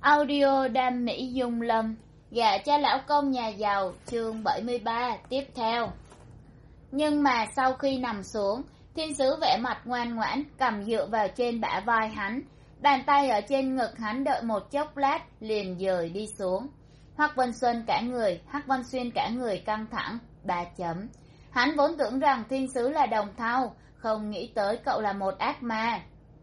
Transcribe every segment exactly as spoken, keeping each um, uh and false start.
Audio Đam Mỹ Dung Lâm, gả cho lão công nhà giàu, chương bảy mươi ba, tiếp theo. Nhưng mà sau khi nằm xuống, thiên sứ vẻ mặt ngoan ngoãn, cầm dựa vào trên bả vai hắn, bàn tay ở trên ngực hắn đợi một chốc lát, liền dời đi xuống. Hoắc Vân Xuân cả người, Hoắc Vân Xuyên cả người căng thẳng, ba chấm. Hắn vốn tưởng rằng thiên sứ là đồng thau, không nghĩ tới cậu là một ác ma.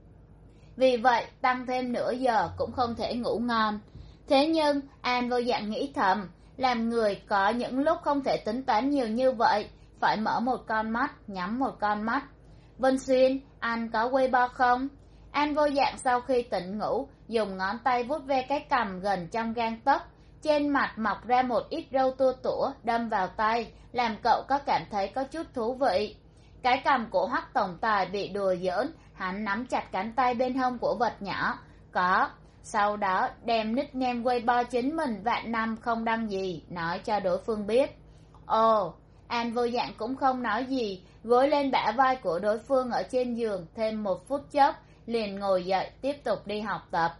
Vì vậy, tăng thêm nửa giờ cũng không thể ngủ ngon. Thế nhưng, An vô dạng nghĩ thầm, làm người có những lúc không thể tính toán nhiều như vậy, phải mở một con mắt, nhắm một con mắt. Vân Xuyên, anh có Weibo không? An vô dạng sau khi tỉnh ngủ, dùng ngón tay vuốt ve cái cằm gần trong gang tấc, trên mặt mọc ra một ít râu tua tủa đâm vào tay, làm cậu có cảm thấy có chút thú vị. Cái cằm của Hoắc tổng tài bị đùa giỡn, hắn nắm chặt cánh tay bên hông của vật nhỏ. Có. Sau đó đem nickname Weibo chính mình vạn năm không đăng gì, nói cho đối phương biết. Ồ, An vô dạng cũng không nói gì, gối lên bả vai của đối phương ở trên giường thêm một phút chốc, liền ngồi dậy tiếp tục đi học tập.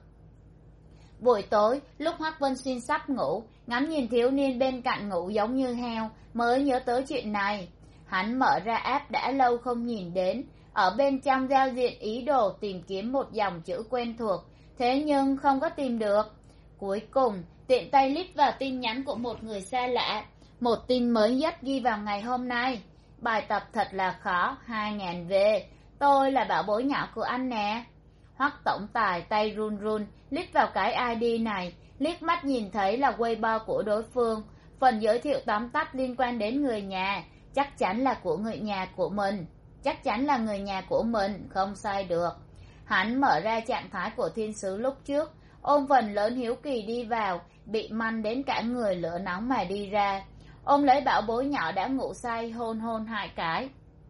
Buổi tối, lúc Hoắc Vân Xuyên sắp ngủ, ngắm nhìn thiếu niên bên cạnh ngủ giống như heo, mới nhớ tới chuyện này. Hắn mở ra app đã lâu không nhìn đến, ở bên trong giao diện ý đồ tìm kiếm một dòng chữ quen thuộc, thế nhưng không có tìm được. Cuối cùng, tiện tay lít vào tin nhắn của một người xa lạ, một tin mới nhất ghi vào ngày hôm nay. Bài tập thật là khó, hai ngàn về, tôi là bảo bối nhỏ của anh nè. Hoắc tổng tài tay run run, lít vào cái i đê này, liếc mắt nhìn thấy là Weibo của đối phương, phần giới thiệu tóm tắt liên quan đến người nhà, chắc chắn là của người nhà của mình. Chắc chắn là người nhà của mình, không sai được. Hắn mở ra trạng thái của thiên sứ lúc trước, ôm phần lớn hiếu kỳ đi vào, bị manh đến cả người lửa nóng mà đi ra. Ôm lấy bảo bối nhỏ đã ngủ say, hôn hôn hai cái.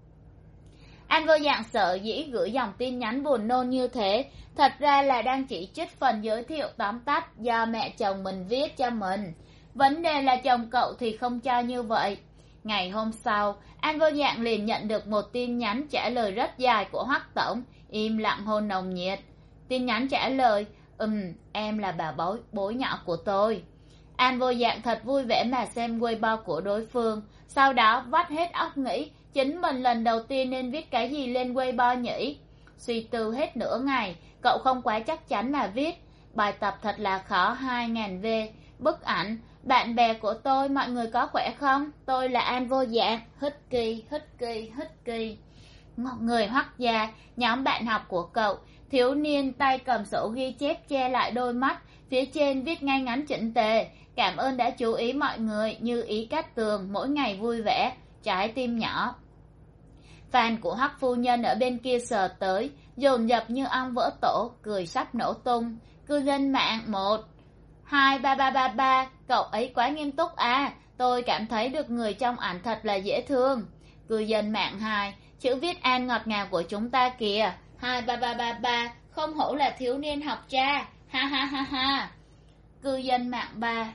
An vô dạng sợ dĩ gửi dòng tin nhắn buồn nôn như thế, thật ra là đang chỉ trích phần giới thiệu tóm tắt do mẹ chồng mình viết cho mình. Vấn đề là chồng cậu thì không cho như vậy. Ngày hôm sau, An vô dạng liền nhận được một tin nhắn trả lời rất dài của Hoắc tổng, im lặng hôn nồng nhiệt. Tin nhắn trả lời, ừm, em là bà bối, bối nhỏ của tôi. An vô dạng thật vui vẻ mà xem Weibo của đối phương, sau đó vắt hết óc nghĩ, chính mình lần đầu tiên nên viết cái gì lên Weibo nhỉ? Suy tư hết nửa ngày, cậu không quá chắc chắn mà viết, bài tập thật là khó hai ngàn về, bức ảnh, bạn bè của tôi, mọi người có khỏe không? Tôi là An vô dạng, hít kỳ, hít kỳ, hít kỳ. Một người Hoắc gia, nhóm bạn học của cậu, thiếu niên tay cầm sổ ghi chép che lại đôi mắt, phía trên viết ngay ngắn chỉnh tề, cảm ơn đã chú ý mọi người, như ý Cát Tường, mỗi ngày vui vẻ, trái tim nhỏ. Fan của Hoắc phu nhân ở bên kia sờ tới, dồn dập như ong vỡ tổ, cười sắp nổ tung. Cư dân mạng một, hai ba ba ba ba, cậu ấy quá nghiêm túc à, tôi cảm thấy được người trong ảnh thật là dễ thương. Cư dân mạng hai, chữ viết An ngọt ngào của chúng ta kìa, hai ba ba ba ba, không hổ là thiếu niên học cha, ha ha ha ha. Cư dân mạng ba,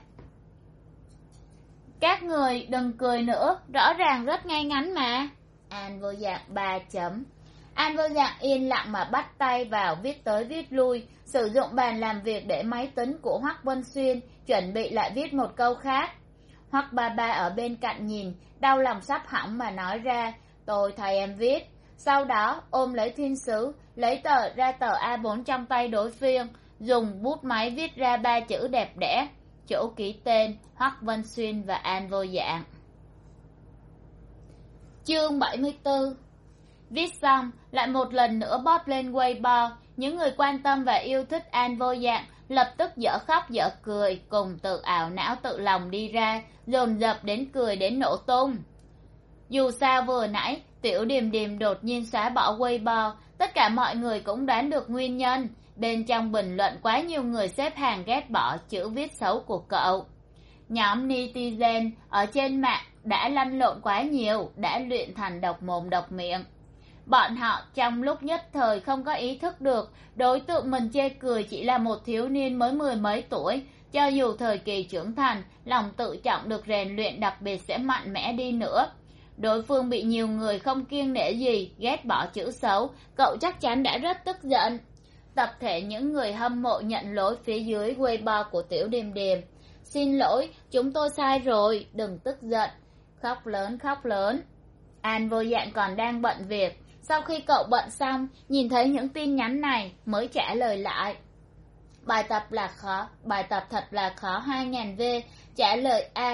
các người đừng cười nữa, rõ ràng rất ngay ngắn mà. An vô dạng ba chấm. An vô dạng yên lặng mà bắt tay vào viết tới viết lui, sử dụng bàn làm việc để máy tính của Hoắc Vân Xuyên, chuẩn bị lại viết một câu khác. Hoắc ba ba ở bên cạnh nhìn, đau lòng sắp hỏng mà nói ra, tôi thay em viết. Sau đó ôm lấy thiên sứ, lấy tờ ra tờ a bốn trong tay đối phương, dùng bút máy viết ra ba chữ đẹp đẽ, chỗ ký tên Hoắc Vân Xuyên và An vô dạng. Chương bảy mươi tư. Viết xong, lại một lần nữa post lên Weibo, những người quan tâm và yêu thích An vô dạng lập tức dở khóc dở cười, cùng tự ảo não tự lòng đi ra, dồn dập đến cười đến nổ tung. Dù sao vừa nãy, Tiểu Điềm Điềm đột nhiên xóa bỏ Weibo, tất cả mọi người cũng đoán được nguyên nhân, bên trong bình luận quá nhiều người xếp hàng ghét bỏ chữ viết xấu của cậu. Nhóm netizen ở trên mạng đã lăn lộn quá nhiều, đã luyện thành độc mồm độc miệng. Bọn họ trong lúc nhất thời không có ý thức được đối tượng mình chê cười chỉ là một thiếu niên mới mười mấy tuổi, cho dù thời kỳ trưởng thành, lòng tự trọng được rèn luyện đặc biệt sẽ mạnh mẽ đi nữa. Đối phương bị nhiều người không kiêng nể gì ghét bỏ chữ xấu, cậu chắc chắn đã rất tức giận. tập thể những người hâm mộ nhận lỗi phía dưới Weibo của Tiểu Điềm Điềm. Xin lỗi, chúng tôi sai rồi, đừng tức giận. Khóc lớn khóc lớn. An Vô Dạng còn đang bận việc. Sau khi cậu bận xong, nhìn thấy những tin nhắn này mới trả lời lại. Bài tập là khó, bài tập thật là khó hai nghìn V. Trả lời A,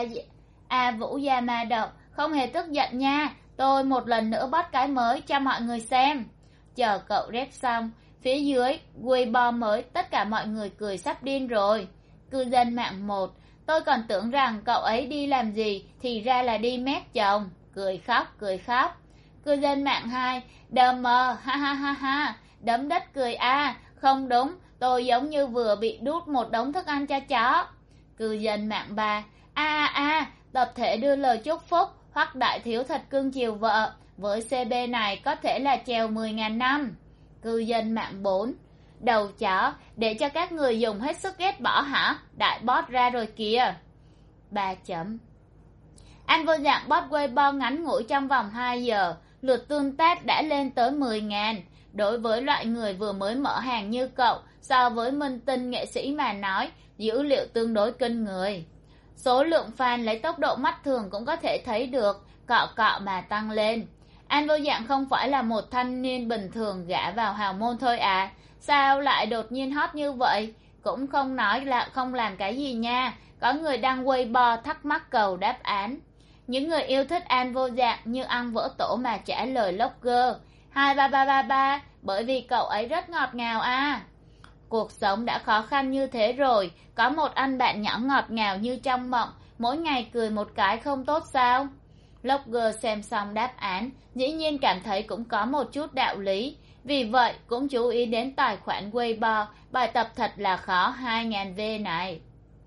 A Vũ Yamada. Không hề tức giận nha, tôi một lần nữa bắt cái mới cho mọi người xem. Chờ cậu rep xong, phía dưới Weibo mới tất cả mọi người cười sắp điên rồi. Cư dân mạng một, tôi còn tưởng rằng cậu ấy đi làm gì, thì ra là đi mét chồng. Cười khóc, cười khóc. Cư dân mạng hai, đờ mờ, ha ha ha ha, đấm đất cười a, không đúng, tôi giống như vừa bị đút một đống thức ăn cho chó. Cư dân mạng ba, a a a, tập thể đưa lời chúc phúc, Hoắc đại thiếu thật cưng chiều vợ, với xê bê này có thể là trèo mười nghìn năm. Cư dân mạng bốn, đầu chó, để cho các người dùng hết sức ghét bỏ hả, đại boss ra rồi kìa. Ba chấm. An Vô Dạng bot Weibo ngắn ngủi trong vòng hai giờ, lượt tương tác đã lên tới mười nghìn. Đối với loại người vừa mới mở hàng như cậu, so với minh tinh nghệ sĩ mà nói, dữ liệu tương đối kinh người. Số lượng fan lấy tốc độ mắt thường cũng có thể thấy được, cọ cọ mà tăng lên. An Vô Dạng không phải là một thanh niên bình thường gả vào hào môn thôi à, sao lại đột nhiên hot như vậy? Cũng không nói là không làm cái gì nha, có người đăng Weibo thắc mắc cầu đáp án. Những người yêu thích An Vô Dạng như ăn vỡ tổ mà trả lời blogger hai ba ba ba ba, bởi vì cậu ấy rất ngọt ngào à. Cuộc sống đã khó khăn như thế rồi, có một anh bạn nhỏ ngọt ngào như trong mộng, mỗi ngày cười một cái không tốt sao? Blogger xem xong đáp án, dĩ nhiên cảm thấy cũng có một chút đạo lý, vì vậy cũng chú ý đến tài khoản Weibo, bài tập thật là khó hai nghìn V này.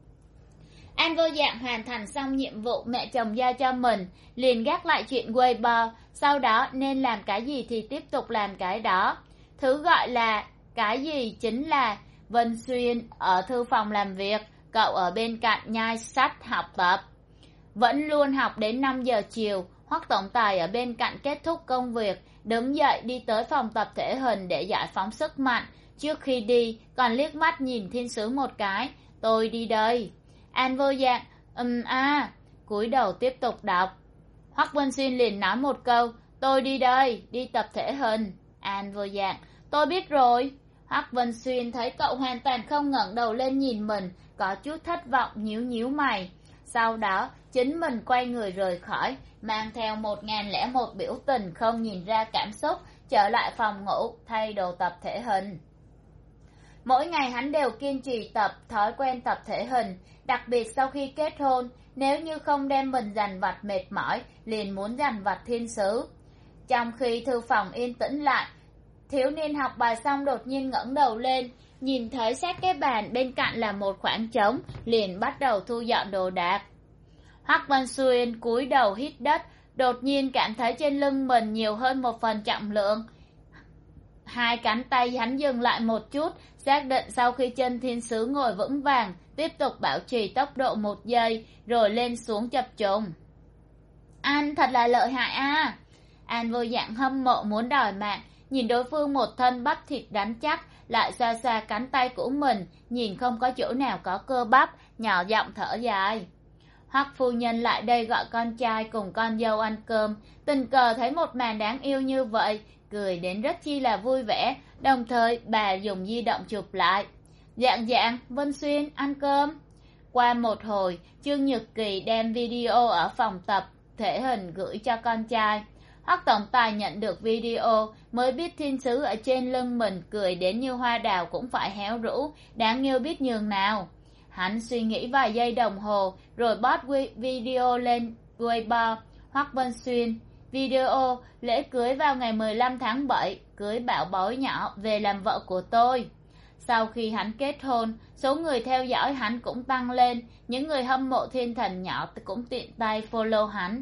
An Vô Dạng hoàn thành xong nhiệm vụ mẹ chồng giao cho mình, liền gác lại chuyện Weibo, sau đó nên làm cái gì thì tiếp tục làm cái đó. Thứ gọi là cái gì chính là Vân Xuyên ở thư phòng làm việc, cậu ở bên cạnh nhai sách học tập. Vẫn luôn học đến năm giờ chiều, Hoắc tổng tài ở bên cạnh kết thúc công việc, đứng dậy đi tới phòng tập thể hình để giải phóng sức mạnh. Trước khi đi, còn liếc mắt nhìn thiên sứ một cái, tôi đi đây. An Vô Dạng, ừm a, cúi đầu tiếp tục đọc. Hoắc Vân Xuyên liền nói một câu, tôi đi đây, đi tập thể hình. An Vô Dạng, tôi biết rồi. Hoắc Vân Xuyên thấy cậu hoàn toàn không ngẩng đầu lên nhìn mình, có chút thất vọng nhíu nhíu mày. Sau đó, chính mình quay người rời khỏi, mang theo một ngàn lẻ một biểu tình không nhìn ra cảm xúc, trở lại phòng ngủ, thay đồ tập thể hình. Mỗi ngày hắn đều kiên trì tập, thói quen tập thể hình, đặc biệt sau khi kết hôn, nếu như không đem mình dằn vặt mệt mỏi, liền muốn dằn vặt thiên sứ. Trong khi thư phòng yên tĩnh lại, thiếu niên học bài xong đột nhiên ngẩng đầu lên, nhìn thấy sát cái bàn bên cạnh là một khoảng trống, liền bắt đầu thu dọn đồ đạc. Hoắc Văn Xuyên cúi đầu hít đất, đột nhiên cảm thấy trên lưng mình nhiều hơn một phần trọng lượng. Hai cánh tay hắn dừng lại một chút, xác định sau khi chân thiên sứ ngồi vững vàng, tiếp tục bảo trì tốc độ một giây, rồi lên xuống chập trùng. Anh thật là lợi hại à! An Vô Dạng hâm mộ muốn đòi mạng, nhìn đối phương một thân bắp thịt rắn chắc, lại xoa xoa cánh tay của mình, nhìn không có chỗ nào có cơ bắp, nhỏ giọng thở dài. Hoắc phu nhân lại đây gọi con trai cùng con dâu ăn cơm, tình cờ thấy một màn đáng yêu như vậy, cười đến rất chi là vui vẻ, đồng thời bà dùng di động chụp lại. Dạng dạng, Vân Xuyên, ăn cơm. Qua một hồi, Trương Nhật Kỳ đem video ở phòng tập thể hình gửi cho con trai. Hoắc tổng tài nhận được video, mới biết thiên sứ ở trên lưng mình cười đến như hoa đào cũng phải héo rũ, đáng yêu biết nhường nào. Hắn suy nghĩ vài giây đồng hồ, rồi post video lên Weibo. Hoắc Vân Xuyên, video lễ cưới vào ngày mười lăm tháng bảy, cưới bảo bối nhỏ về làm vợ của tôi. Sau khi hắn kết hôn, số người theo dõi hắn cũng tăng lên, những người hâm mộ thiên thần nhỏ cũng tiện tay follow hắn.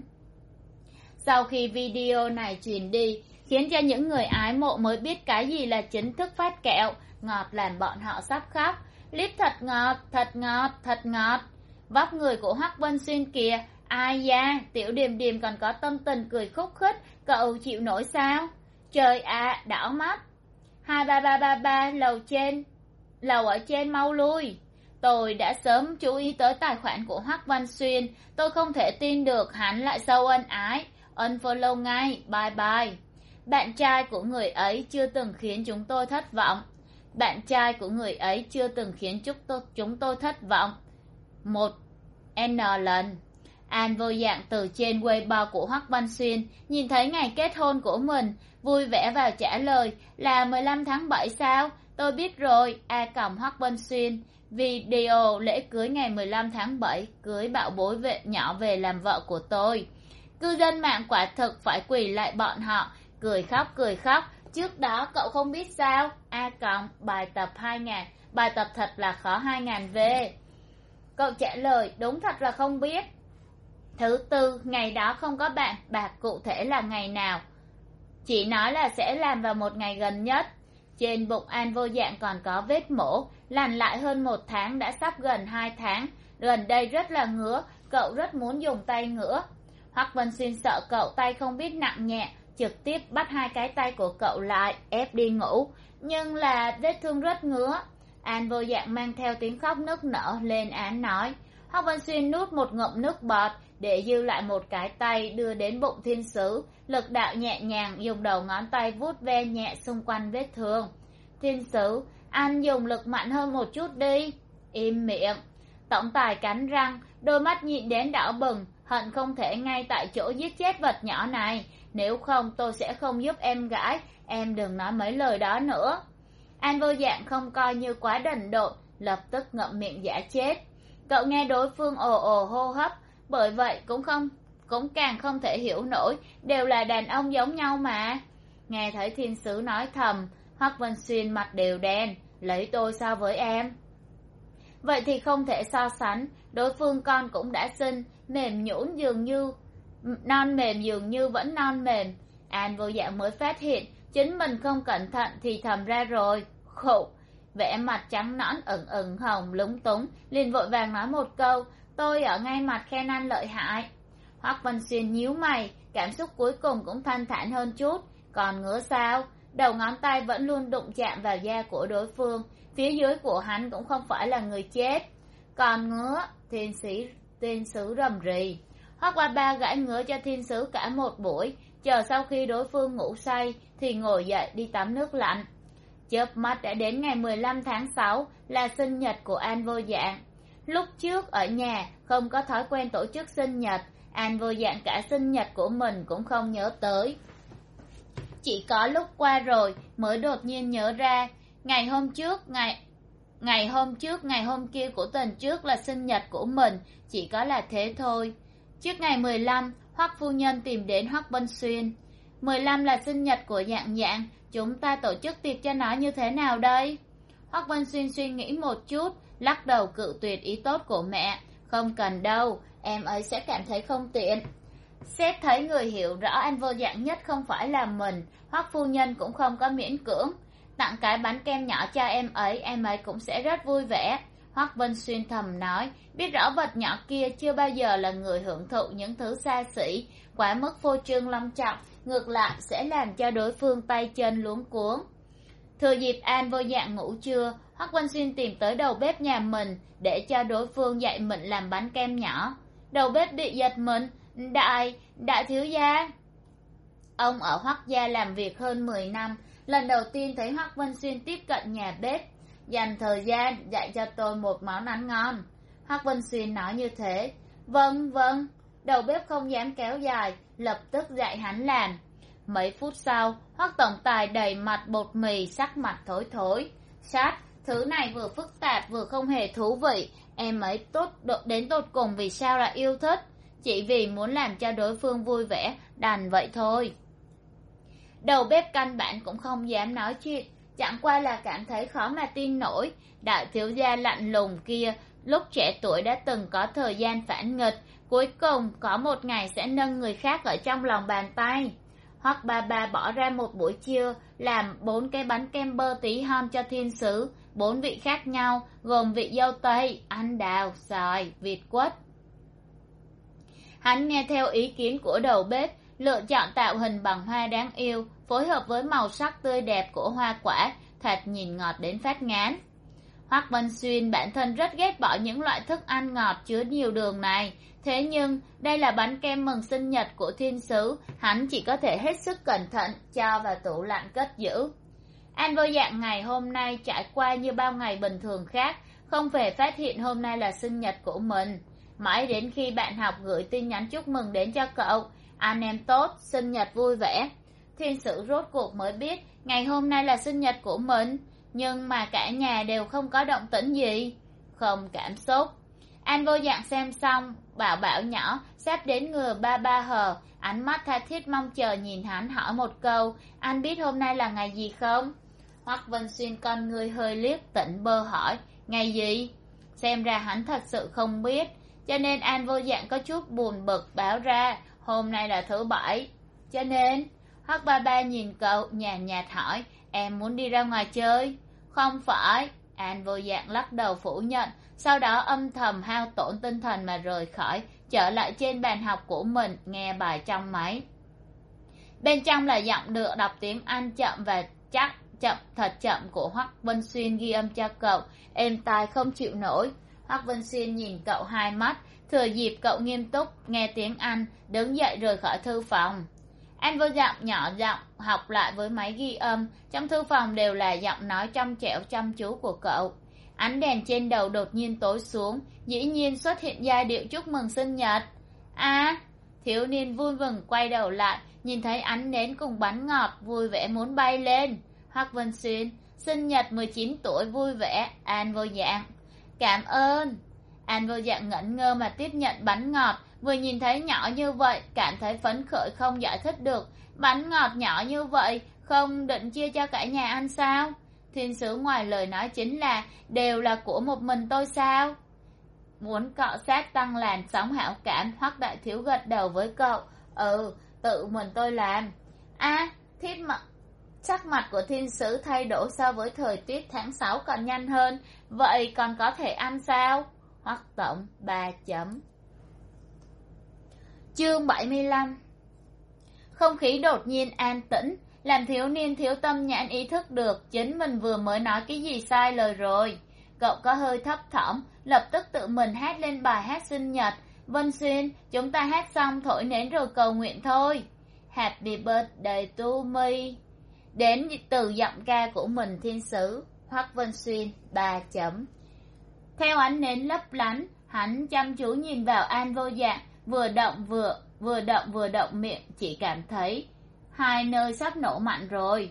Sau khi video này truyền đi, khiến cho những người ái mộ mới biết cái gì là chính thức phát kẹo, ngọt làm bọn họ sắp khóc. Clip thật ngọt, thật ngọt, thật ngọt. Vóc người của Hoắc Vân Xuyên kìa, ai da, Tiểu Điềm Điềm còn có tâm tình cười khúc khích, cậu chịu nổi sao? Trời ạ, à, đỏ mắt. hai ba ba ba ba lầu trên, lầu ở trên mau lui. Tôi đã sớm chú ý tới tài khoản của Hoắc Văn Xuyên, tôi không thể tin được hắn lại sâu ân ái. Unfollow ngay, bye bye. Bạn trai của người ấy chưa từng khiến chúng tôi thất vọng. Bạn trai của người ấy chưa từng khiến chúng tôi, chúng tôi thất vọng. Một N lần. An vô dạng từ trên Weibo của Hoắc Văn Xuyên nhìn thấy ngày kết hôn của mình, vui vẻ vào trả lời là mười lăm tháng bảy sao? Tôi biết rồi. A còng Hoắc Văn Xuyên. Video lễ cưới ngày mười lăm tháng bảy, cưới bảo bối vệ nhỏ về làm vợ của tôi. Cư dân mạng quả thực phải quỳ lại bọn họ, cười khóc cười khóc. Trước đó cậu không biết sao? A còng bài tập hai ngàn, bài tập thật là khó hai ngàn V. Cậu trả lời đúng thật là không biết. Thứ tư, ngày đó không có bạn, bạc cụ thể là ngày nào? Chỉ nói là sẽ làm vào một ngày gần nhất. Trên bụng An vô dạng còn có vết mổ, lành lại hơn một tháng, đã sắp gần hai tháng. Gần đây rất là ngứa, cậu rất muốn dùng tay ngứa. Hoắc Văn Xuyên sợ cậu tay không biết nặng nhẹ, trực tiếp bắt hai cái tay của cậu lại, ép đi ngủ. Nhưng là vết thương rất ngứa. An vô dạng mang theo tiếng khóc nức nở lên án nói. Hoắc Văn Xuyên nuốt một ngụm nước bọt, để dư lại một cái tay đưa đến bụng thiên sứ, lực đạo nhẹ nhàng dùng đầu ngón tay vuốt ve nhẹ xung quanh vết thương. Thiên sứ, anh dùng lực mạnh hơn một chút đi. Im miệng. Tổng tài cắn răng, đôi mắt nhịn đến đỏ bừng, hận không thể ngay tại chỗ giết chết vật nhỏ này. Nếu không tôi sẽ không giúp em gái, em đừng nói mấy lời đó nữa. An vô dạng không coi như quá đần độn, lập tức ngậm miệng giả chết. Cậu nghe đối phương ồ ồ hô hấp, bởi vậy cũng không cũng càng không thể hiểu nổi, đều là đàn ông giống nhau mà. Nghe thấy thiên sứ nói thầm, Hoắc Văn Xuyên mặt đều đen, lấy tôi so với em. Vậy thì không thể so sánh, đối phương con cũng đã sinh, mềm nhũn dường như non mềm dường như vẫn non mềm. An vô dạng mới phát hiện chính mình không cẩn thận thì thầm ra rồi. Khụ, vẻ mặt trắng nõn ửng ửng hồng lúng túng, liền vội vàng nói một câu, tôi ở ngay mặt khen anh lợi hại. Hoắc Văn Xuyên nhíu mày, cảm xúc cuối cùng cũng thanh thản hơn chút. Còn ngứa sao? Đầu ngón tay vẫn luôn đụng chạm vào da của đối phương, phía dưới của hắn cũng không phải là người chết. Còn ngứa, thiên sĩ thiên sứ rầm rì. Hoắc ba ba gãi ngứa cho thiên sứ cả một buổi, chờ sau khi đối phương ngủ say thì ngồi dậy đi tắm nước lạnh. Chớp mắt đã đến ngày mười lăm tháng sáu, là sinh nhật của An vô dạng. Lúc trước ở nhà không có thói quen tổ chức sinh nhật, An vô dạng cả sinh nhật của mình cũng không nhớ tới. Chỉ có lúc qua rồi mới đột nhiên nhớ ra, ngày hôm trước, ngày ngày hôm trước, ngày hôm kia của tuần trước là sinh nhật của mình, chỉ có là thế thôi. Trước ngày mười lăm, Hoắc phu nhân tìm đến Hoắc Văn Xuyên. mười lăm là sinh nhật của Dạng Dạng, chúng ta tổ chức tiệc cho nó như thế nào đây? Hoắc Văn Xuyên suy nghĩ một chút, lắc đầu cự tuyệt ý tốt của mẹ. Không cần đâu, em ấy sẽ cảm thấy không tiện. Xét thấy người hiểu rõ An vô dạng nhất không phải là mình, Hoắc phu nhân cũng không có miễn cưỡng. Tặng cái bánh kem nhỏ cho em ấy, em ấy cũng sẽ rất vui vẻ. Hoắc Văn Xuyên thầm nói, biết rõ vật nhỏ kia chưa bao giờ là người hưởng thụ những thứ xa xỉ, quá mức phô trương long trọng, ngược lại sẽ làm cho đối phương tay chân luống cuống. Thừa dịp An vô dạng ngủ trưa, Hoắc Văn Xuyên tìm tới đầu bếp nhà mình để cho đối phương dạy mình làm bánh kem nhỏ. Đầu bếp bị giật mình, đại, đại thiếu gia. Ông ở Hoắc gia làm việc hơn mười năm, lần đầu tiên thấy Hoắc Văn Xuyên tiếp cận nhà bếp, dành thời gian dạy cho tôi một món ăn ngon. Hoắc Văn Xuyên nói như thế. Vâng, vâng. Đầu bếp không dám kéo dài, lập tức dạy hắn làm. Mấy phút sau, Hoắc tổng tài đầy mặt bột mì, sắc mặt thối thối. Sát, thứ này vừa phức tạp vừa không hề thú vị, em ấy tốt đến tột cùng vì sao lại yêu thích, chỉ vì muốn làm cho đối phương vui vẻ, đành vậy thôi. Đầu bếp căn bản cũng không dám nói chuyện, chẳng qua là cảm thấy khó mà tin nổi. Đại thiếu gia lạnh lùng kia lúc trẻ tuổi đã từng có thời gian phản nghịch, cuối cùng có một ngày sẽ nâng người khác ở trong lòng bàn tay. Hoắc ba ba bỏ ra một buổi trưa làm bốn cái bánh kem bơ tí hon cho thiên sứ, bốn vị khác nhau gồm vị dâu tây, anh đào, xoài, việt quất. Hắn nghe theo ý kiến của đầu bếp, lựa chọn tạo hình bằng hoa đáng yêu phối hợp với màu sắc tươi đẹp của hoa quả, thật nhìn ngọt đến phát ngán. Hoắc Vân Xuyên bản thân rất ghét bỏ những loại thức ăn ngọt chứa nhiều đường này, thế nhưng đây là bánh kem mừng sinh nhật của thiên sứ, hắn chỉ có thể hết sức cẩn thận cho vào tủ lạnh cất giữ. An Vô Dạng ngày hôm nay trải qua như bao ngày bình thường khác, không hề phát hiện hôm nay là sinh nhật của mình. Mãi đến khi bạn học gửi tin nhắn chúc mừng đến cho cậu, anh em tốt, sinh nhật vui vẻ, thiên sứ rốt cuộc mới biết ngày hôm nay là sinh nhật của mình, nhưng mà cả nhà đều không có động tĩnh gì, không cảm xúc. An Vô Dạng xem xong, bảo bảo nhỏ sắp đến người ba ba hờ, ánh mắt tha thiết mong chờ nhìn hắn hỏi một câu, anh biết hôm nay là ngày gì không? Hoắc Vân Xuyên con người hơi liếc tỉnh bơ hỏi, ngày gì? Xem ra hắn thật sự không biết, cho nên An Vô Dạng có chút buồn bực báo ra, hôm nay là thứ bảy. Cho nên, Hoắc ba ba nhìn cậu nhàn nhạt hỏi, em muốn đi ra ngoài chơi? Không phải, An Vô Dạng lắc đầu phủ nhận, sau đó âm thầm hao tổn tinh thần mà rời khỏi, trở lại trên bàn học của mình, nghe bài trong máy. Bên trong là giọng được đọc tiếng Anh chậm và chắc, chậm thật chậm của Hoắc Vân Xuyên ghi âm cho cậu, êm tai không chịu nổi. Hoắc Vân Xuyên nhìn cậu hai mắt, thừa dịp cậu nghiêm túc nghe tiếng Anh, đứng dậy rời khỏi thư phòng. An Vô Dạng nhỏ giọng học lại với máy ghi âm, trong thư phòng đều là giọng nói trong trẻo chăm chú của cậu. Ánh đèn trên đầu đột nhiên tối xuống, dĩ nhiên xuất hiện giai điệu chúc mừng sinh nhật. À, thiếu niên vui mừng quay đầu lại, nhìn thấy ánh nến cùng bánh ngọt, vui vẻ muốn bay lên. Hoắc Vân Xuyên, sinh nhật mười chín tuổi vui vẻ. An Vô Dạng, cảm ơn. An Vô Dạng ngẩn ngơ mà tiếp nhận bánh ngọt, vừa nhìn thấy nhỏ như vậy, cảm thấy phấn khởi không giải thích được. Bánh ngọt nhỏ như vậy, không định chia cho cả nhà ăn sao? Thiên sứ ngoài lời nói chính là, đều là của một mình tôi sao? Muốn cọ sát tăng làn sóng hảo cảm, Hoắc đại thiếu gật đầu với cậu. Ừ, tự mình tôi làm. À, thiết mặt sắc mặt của thiên sứ thay đổi so với thời tiết tháng sáu còn nhanh hơn, vậy còn có thể ăn sao? Hoắc tổng ba chấm. Chương bảy mươi lăm. Không khí đột nhiên an tĩnh, làm thiếu niên thiếu tâm nhãn ý thức được chính mình vừa mới nói cái gì sai lời rồi. Cậu có hơi thấp thỏm, lập tức tự mình hát lên bài hát sinh nhật. Vân Xuyên, chúng ta hát xong thổi nến rồi cầu nguyện thôi. Happy birthday to me. Đến từ giọng ca của mình thiên sứ. Hoắc Vân Xuyên ba chấm. Theo ánh nến lấp lánh, hắn chăm chú nhìn vào An Vô Dạng, vừa động vừa vừa động vừa động miệng, chỉ cảm thấy hai nơi sắp nổ mạnh rồi.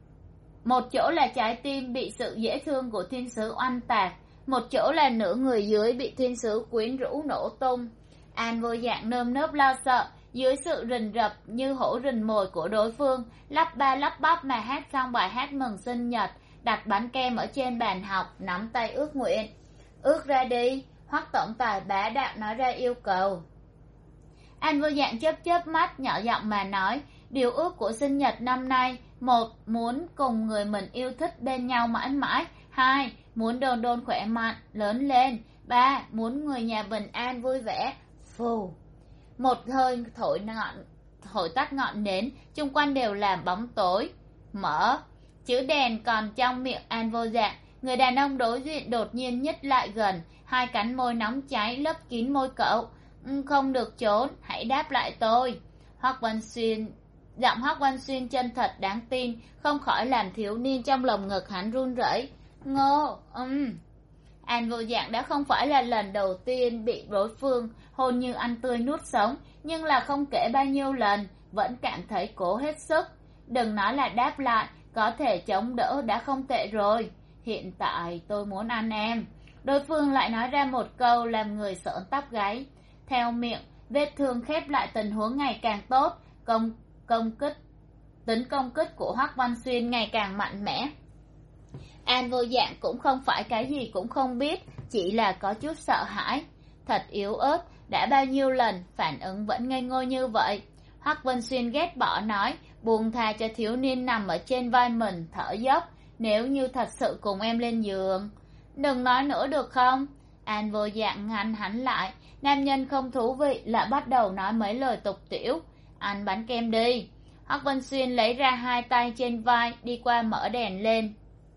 Một chỗ là trái tim bị sự dễ thương của thiên sứ oanh tạc, một chỗ là nửa người dưới bị thiên sứ quyến rũ nổ tung. An Vô Dạng nơm nớp lo sợ, dưới sự rình rập như hổ rình mồi của đối phương, lắp ba lắp bắp mà hát xong bài hát mừng sinh nhật, đặt bánh kem ở trên bàn học, nắm tay ước nguyện. Ước ra đi, Hoắc tổng tài bá đạo nói ra yêu cầu. An Vô Dạng chớp chớp mắt nhỏ giọng mà nói, điều ước của sinh nhật năm nay, một, muốn cùng người mình yêu thích bên nhau mãi mãi. Hai, muốn đồn đồn khỏe mạnh, lớn lên. Ba, muốn người nhà bình an vui vẻ. Phù. Một hơi thổi ngọn, thổi tắt ngọn nến, chung quanh đều làm bóng tối. Mở. Chữ đèn còn trong miệng An Vô Dạng, người đàn ông đối diện đột nhiên nhích lại gần, hai cánh môi nóng cháy lấp kín môi cậu. Không được trốn, hãy đáp lại tôi. Hoắc Vân Xuyên, giọng Hoắc Vân Xuyên chân thật đáng tin, không khỏi làm thiếu niên trong lồng ngực hắn run rẩy. Ngô, um. An Vô Dạng đã không phải là lần đầu tiên bị đối phương hôn như ăn tươi nuốt sống, nhưng là không kể bao nhiêu lần, vẫn cảm thấy cố hết sức. Đừng nói là đáp lại, có thể chống đỡ đã không tệ rồi. Hiện tại tôi muốn ăn em. Đối phương lại nói ra một câu làm người sởn tóc gáy. Theo miệng, vết thương khép lại tình huống ngày càng tốt, công công kích tính công kích của Hoắc Văn Xuyên ngày càng mạnh mẽ. An Vô Dạng cũng không phải cái gì cũng không biết, chỉ là có chút sợ hãi. Thật yếu ớt, đã bao nhiêu lần phản ứng vẫn ngây ngô như vậy. Hoắc Vân Xuyên ghét bỏ nói, buông tha cho thiếu niên nằm ở trên vai mình thở dốc. Nếu như thật sự cùng em lên giường, đừng nói nữa được không? An Vô Dạng ngăn hắn lại. Nam nhân không thú vị lại bắt đầu nói mấy lời tục tĩu. Ăn bánh kem đi. Hoắc Vân Xuyên lấy ra hai tay trên vai, đi qua mở đèn lên.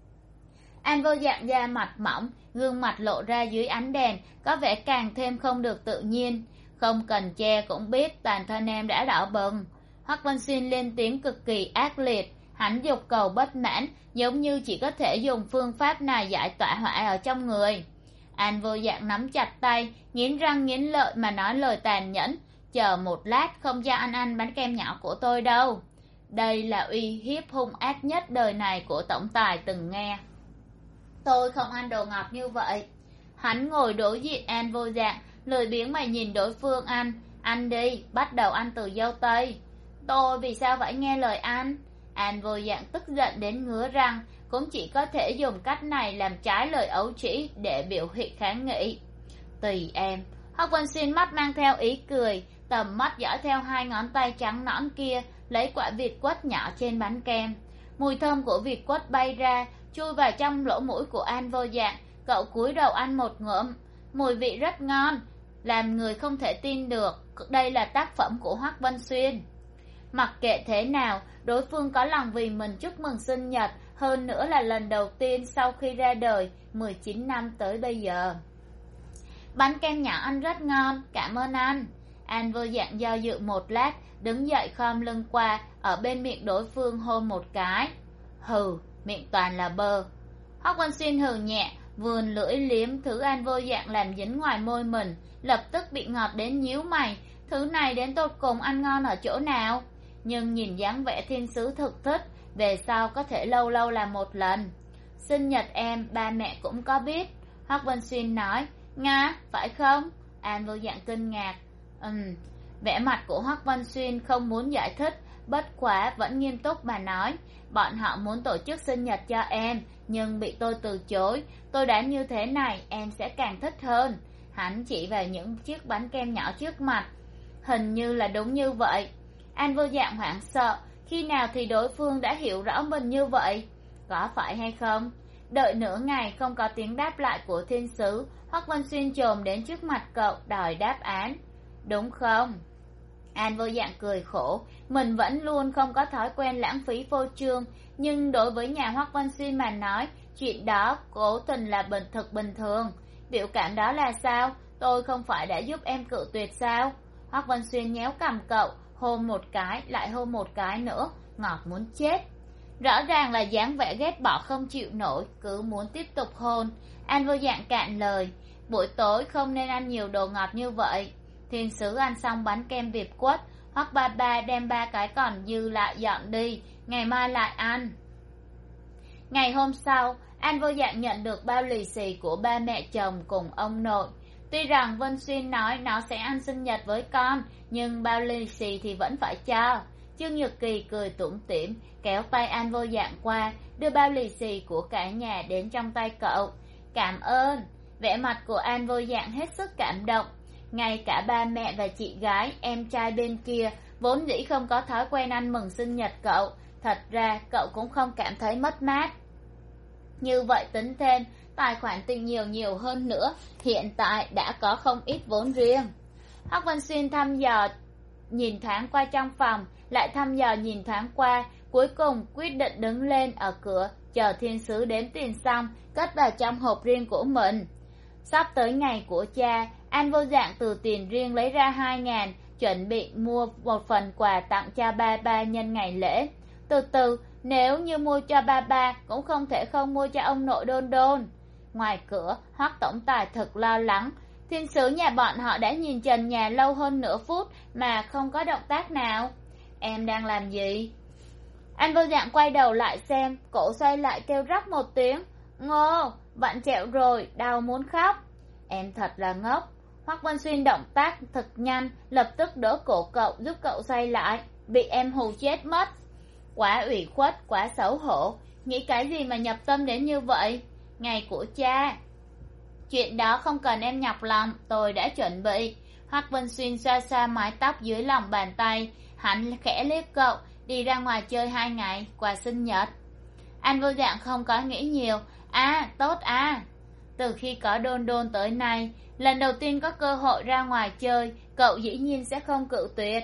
An Vô Dạng da mặt mỏng, gương mặt lộ ra dưới ánh đèn, có vẻ càng thêm không được tự nhiên. Không cần che cũng biết toàn thân em đã đỏ bừng. Hoắc Vân Xuyên lên tiếng cực kỳ ác liệt, hắn dục cầu bất mãn, giống như chỉ có thể dùng phương pháp này giải tỏa hỏa ở trong người. An Vô Dạng nắm chặt tay, nghiến răng nghiến lợi mà nói lời tàn nhẫn. Chờ một lát, không cho anh ăn bánh kem nhỏ của tôi đâu. Đây là uy hiếp hung ác nhất đời này của tổng tài từng nghe. Tôi không ăn đồ ngọt như vậy. Hắn ngồi đối diện An Vô Dạng, lười biếng mà nhìn đối phương ăn. Ăn đi, bắt đầu ăn từ dâu tây. Tôi vì sao phải nghe lời anh? An Vô Dạng tức giận đến ngứa răng, cũng chỉ có thể dùng cách này làm trái lời ấu trĩ để biểu hiện kháng nghị. Tùy em. Hoắc Vân Xuyên mắt mang theo ý cười, tầm mắt dõi theo hai ngón tay trắng nõn kia, lấy quả việt quất nhỏ trên bánh kem. Mùi thơm của việt quất bay ra, chui vào trong lỗ mũi của An Vô Dạng. Cậu cúi đầu ăn một ngụm. Mùi vị rất ngon, làm người không thể tin được đây là tác phẩm của Hoắc Vân Xuyên. Mặc kệ thế nào, đối phương có lòng vì mình chúc mừng sinh nhật, hơn nữa là lần đầu tiên sau khi ra đời mười chín năm tới bây giờ. Bánh kem nhỏ ăn rất ngon, cảm ơn anh. An Vô Dạng do dự một lát, đứng dậy khom lưng qua, ở bên miệng đối phương hôn một cái. Hừ, miệng toàn là bơ. Hoắc Vân Xuyên hừ nhẹ, vươn lưỡi liếm thứ An Vô Dạng làm dính ngoài môi mình, lập tức bị ngọt đến nhíu mày. Thứ này đến tột cùng ăn ngon ở chỗ nào? Nhưng nhìn dáng vẻ thiên sứ thực thích, về sau có thể lâu lâu làm một lần. Sinh nhật em, ba mẹ cũng có biết. Hoắc Vân Xuyên nói. Nga, phải không? An Vô Dạng kinh ngạc. Ừm, vẻ mặt của Hoắc Vân Xuyên không muốn giải thích, bất quá vẫn nghiêm túc mà nói. Bọn họ muốn tổ chức sinh nhật cho em, nhưng bị tôi từ chối. Tôi đoán như thế này em sẽ càng thích hơn. Hắn chỉ vào những chiếc bánh kem nhỏ trước mặt. Hình như là đúng như vậy. An Vô Dạng hoảng sợ, khi nào thì đối phương đã hiểu rõ mình như vậy? Có phải hay không? Đợi nửa ngày không có tiếng đáp lại của thiên sứ, Hoắc Vân Xuyên chồm đến trước mặt cậu đòi đáp án. Đúng không? An Vô Dạng cười khổ, mình vẫn luôn không có thói quen lãng phí phô trương, nhưng đối với nhà Hoắc Vân Xuyên mà nói, chuyện đó cố tình là bình thực bình thường. Biểu cảm đó là sao? Tôi không phải đã giúp em cự tuyệt sao? Hoắc Vân Xuyên nhéo cằm cậu, hôn một cái, lại hôn một cái nữa, ngọt muốn chết. Rõ ràng là dáng vẻ ghét bỏ không chịu nổi, cứ muốn tiếp tục hôn. An Vô Dạng cạn lời, buổi tối không nên ăn nhiều đồ ngọt như vậy. Thiên sứ ăn xong bánh kem việt quất, Hoắc ba ba đem ba cái còn dư lại dọn đi, ngày mai lại ăn. Ngày hôm sau, An Vô Dạng nhận được bao lì xì của ba mẹ chồng cùng ông nội. Tuy rằng Vân Xuyên nói nó sẽ ăn sinh nhật với con, nhưng bao lì xì thì vẫn phải cho. Chương Nhược Kỳ cười tủm tỉm, kéo tay An Vô Dạng qua, đưa bao lì xì của cả nhà đến trong tay cậu. Cảm ơn. Vẻ mặt của An Vô Dạng hết sức cảm động. Ngay cả ba mẹ và chị gái, em trai bên kia, vốn dĩ không có thói quen ăn mừng sinh nhật cậu. Thật ra cậu cũng không cảm thấy mất mát. Như vậy tính thêm, tài khoản tình nhiều nhiều hơn nữa, hiện tại đã có không ít vốn riêng. Hoắc Vân Xuyên thăm dò nhìn thoáng qua trong phòng, lại thăm dò nhìn thoáng qua, cuối cùng quyết định đứng lên ở cửa, chờ thiên sứ đếm tiền xong, cất vào trong hộp riêng của mình. Sắp tới ngày của cha, An Vô Dạng từ tiền riêng lấy ra hai ngàn, chuẩn bị mua một phần quà tặng cho ba ba nhân ngày lễ. Từ từ, nếu như mua cho ba ba, cũng không thể không mua cho ông nội Đôn Đôn. Ngoài cửa, Hoắc tổng tài thật lo lắng. Thiên sứ nhà bọn họ đã nhìn trần nhà lâu hơn nửa phút mà không có động tác nào. Em đang làm gì? An Vô Dạng quay đầu lại xem, cổ xoay lại kêu rắc một tiếng. Ngô, bạn chẹo rồi, đau muốn khóc. Em thật là ngốc. Hoắc Vân Xuyên động tác thật nhanh, lập tức đỡ cổ cậu giúp cậu xoay lại. Bị em hù chết mất. Quá ủy khuất, quá xấu hổ. Nghĩ cái gì mà nhập tâm đến như vậy? Ngày của cha. Chuyện đó không cần em nhọc lòng, tôi đã chuẩn bị. Hoắc Vân Xuyên xoa xoa mái tóc dưới lòng bàn tay. Hắn khẽ liếc cậu, đi ra ngoài chơi hai ngày, quà sinh nhật. An Vô Dạng không có nghĩ nhiều. À, tốt à. Từ khi có Đôn Đôn tới nay, lần đầu tiên có cơ hội ra ngoài chơi, cậu dĩ nhiên sẽ không cự tuyệt.